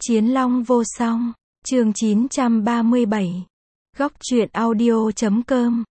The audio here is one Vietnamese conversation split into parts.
Chiến Long vô song, chương 937. Góc truyện audio.com.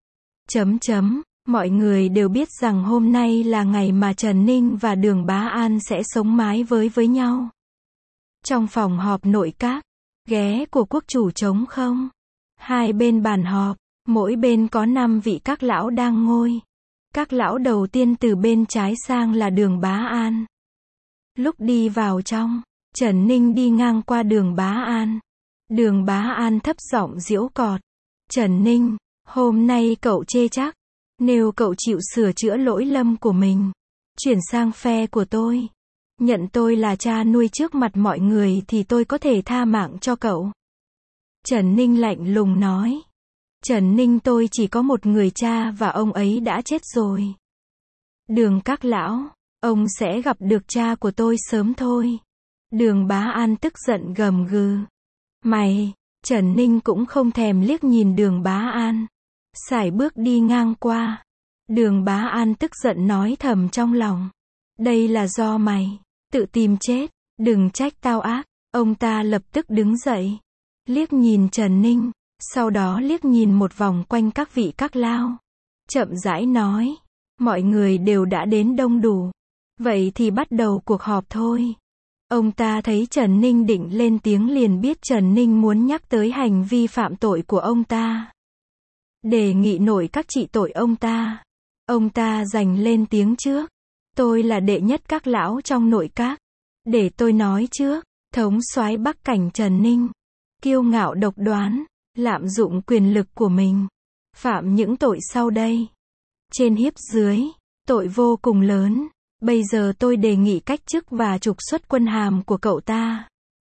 Mọi người đều biết rằng hôm nay là ngày mà Trần Ninh và Đường Bá An sẽ sống mái với nhau. Trong phòng họp nội các, ghế của quốc chủ trống không. Hai bên bàn họp, mỗi bên có 5 vị các lão đang ngồi. Các lão đầu tiên từ bên trái sang là Đường Bá An. Lúc đi vào trong, Trần Ninh đi ngang qua Đường Bá An. Đường Bá An thấp giọng giễu cợt. Trần Ninh, hôm nay cậu chê chắc. Nếu cậu chịu sửa chữa lỗi lầm của mình, chuyển sang phe của tôi, nhận tôi là cha nuôi trước mặt mọi người thì tôi có thể tha mạng cho cậu. Trần Ninh lạnh lùng nói. Trần Ninh, tôi chỉ có một người cha và ông ấy đã chết rồi. Đường các lão, ông sẽ gặp được cha của tôi sớm thôi. Đường Bá An tức giận gầm gừ. Mày! Trần Ninh cũng không thèm liếc nhìn Đường Bá An. Sải bước đi ngang qua. Đường Bá An tức giận nói thầm trong lòng. Đây là do mày tự tìm chết, đừng trách tao ác. Ông ta lập tức đứng dậy, liếc nhìn Trần Ninh, sau đó liếc nhìn một vòng quanh các vị các lao. Chậm rãi nói, mọi người đều đã đến đông đủ. Vậy thì bắt đầu cuộc họp thôi. Ông ta thấy Trần Ninh định lên tiếng liền biết Trần Ninh muốn nhắc tới hành vi phạm tội của ông ta. Đề nghị nội các trị tội ông ta. Ông ta giành lên tiếng trước. Tôi là đệ nhất các lão trong nội các. Để tôi nói trước, thống soái Bắc Cảnh Trần Ninh, kiêu ngạo độc đoán, lạm dụng quyền lực của mình, phạm những tội sau đây. Trên hiếp dưới, tội vô cùng lớn. Bây giờ tôi đề nghị cách chức và trục xuất quân hàm của cậu ta.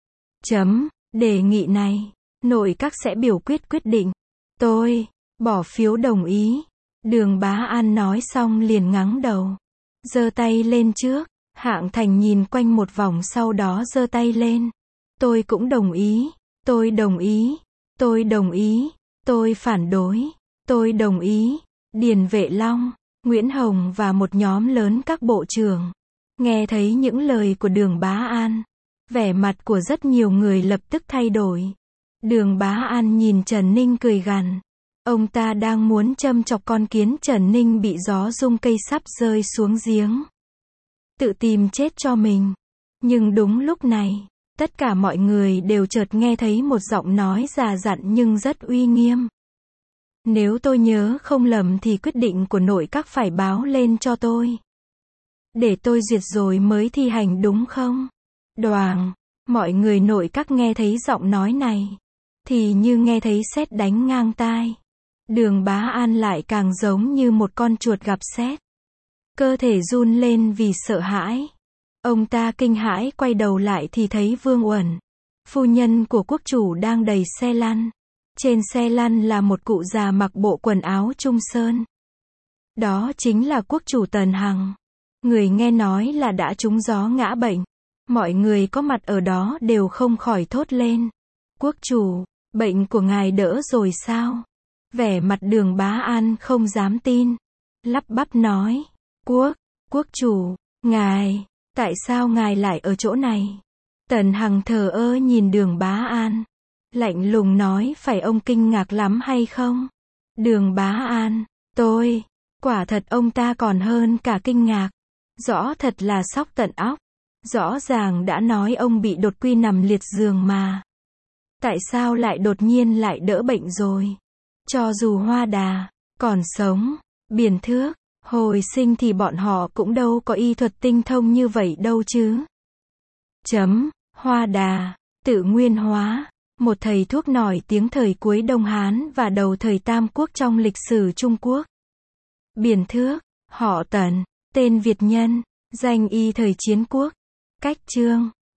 Đề nghị này, nội các sẽ biểu quyết quyết định. Tôi bỏ phiếu đồng ý. Đường Bá An nói xong liền ngáng đầu, giơ tay lên trước. Hạng Thành nhìn quanh một vòng sau đó giơ tay lên. Tôi cũng đồng ý. Tôi đồng ý. Tôi đồng ý. Tôi phản đối. Tôi đồng ý. Điền Vệ Long, Nguyễn Hồng và một nhóm lớn các bộ trưởng nghe thấy những lời của Đường Bá An, vẻ mặt của rất nhiều người lập tức thay đổi. Đường Bá An nhìn Trần Ninh cười gằn. Ông ta đang muốn châm chọc con kiến Trần Ninh bị gió rung cây sắp rơi xuống giếng, tự tìm chết cho mình. Nhưng đúng lúc này, tất cả mọi người đều chợt nghe thấy một giọng nói già dặn nhưng rất uy nghiêm. Nếu tôi nhớ không lầm thì quyết định của nội các phải báo lên cho tôi, để tôi duyệt rồi mới thi hành đúng không? Đoàng, mọi người nội các nghe thấy giọng nói này, thì như nghe thấy sét đánh ngang tai. Đường Bá An lại càng giống như một con chuột gặp sét. Cơ thể run lên vì sợ hãi. Ông ta kinh hãi quay đầu lại thì thấy Vương Uẩn, phu nhân của quốc chủ đang đẩy xe lăn. Trên xe lăn là một cụ già mặc bộ quần áo trung sơn. Đó chính là quốc chủ Tần Hằng. Người nghe nói là đã trúng gió ngã bệnh. Mọi người có mặt ở đó đều không khỏi thốt lên. Quốc chủ, bệnh của ngài đỡ rồi sao? Vẻ mặt Đường Bá An không dám tin. Lắp bắp nói. Quốc chủ, ngài, tại sao ngài lại ở chỗ này? Tần Hằng thờ ơ nhìn Đường Bá An, lạnh lùng nói, phải ông kinh ngạc lắm hay không? Đường Bá An, quả thật ông ta còn hơn cả kinh ngạc. Rõ thật là sốc tận óc. Rõ ràng đã nói ông bị đột quỵ nằm liệt giường mà. Tại sao lại đột nhiên lại đỡ bệnh rồi? Cho dù Hoa Đà còn sống, Biển Thước hồi sinh thì bọn họ cũng đâu có y thuật tinh thông như vậy đâu chứ. Hoa Đà, Tự Nguyên Hóa, một thầy thuốc nổi tiếng thời cuối Đông Hán và đầu thời Tam Quốc trong lịch sử Trung Quốc. Biển Thước, họ Tần, tên Việt nhân, danh y thời chiến quốc. Cách chương,